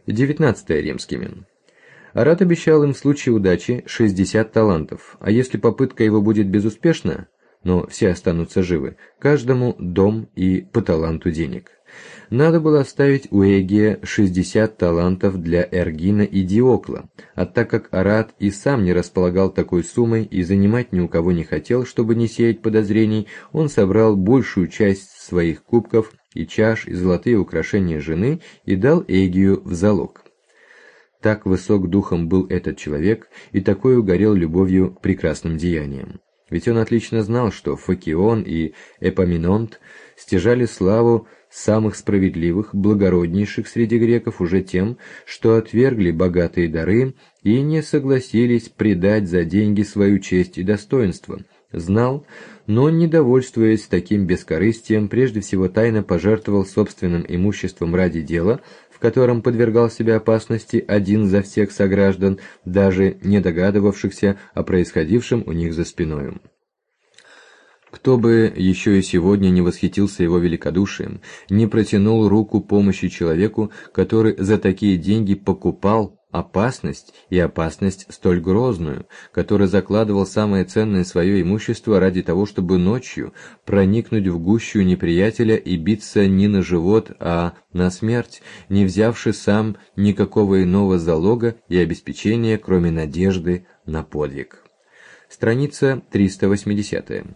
19 римскими. Арат обещал им в случае удачи 60 талантов, а если попытка его будет безуспешна, но все останутся живы, каждому дом и по таланту денег. Надо было оставить у Эгия 60 талантов для Эргина и Диокла, а так как Арат и сам не располагал такой суммой и занимать ни у кого не хотел, чтобы не сеять подозрений, он собрал большую часть своих кубков и чаш и золотые украшения жены и дал Эгию в залог. Так высок духом был этот человек и такой угорел любовью к прекрасным деяниям. Ведь он отлично знал, что Фокион и Эпаминонт стяжали славу самых справедливых, благороднейших среди греков уже тем, что отвергли богатые дары и не согласились предать за деньги свою честь и достоинство. Знал, но, не довольствуясь таким бескорыстием, прежде всего тайно пожертвовал собственным имуществом ради дела, в котором подвергал себя опасности один за всех сограждан, даже не догадывавшихся о происходившем у них за спиною. Кто бы еще и сегодня не восхитился его великодушием, не протянул руку помощи человеку, который за такие деньги покупал опасность, и опасность столь грозную, который закладывал самое ценное свое имущество ради того, чтобы ночью проникнуть в гущу неприятеля и биться не на живот, а на смерть, не взявши сам никакого иного залога и обеспечения, кроме надежды на подвиг. Страница 380.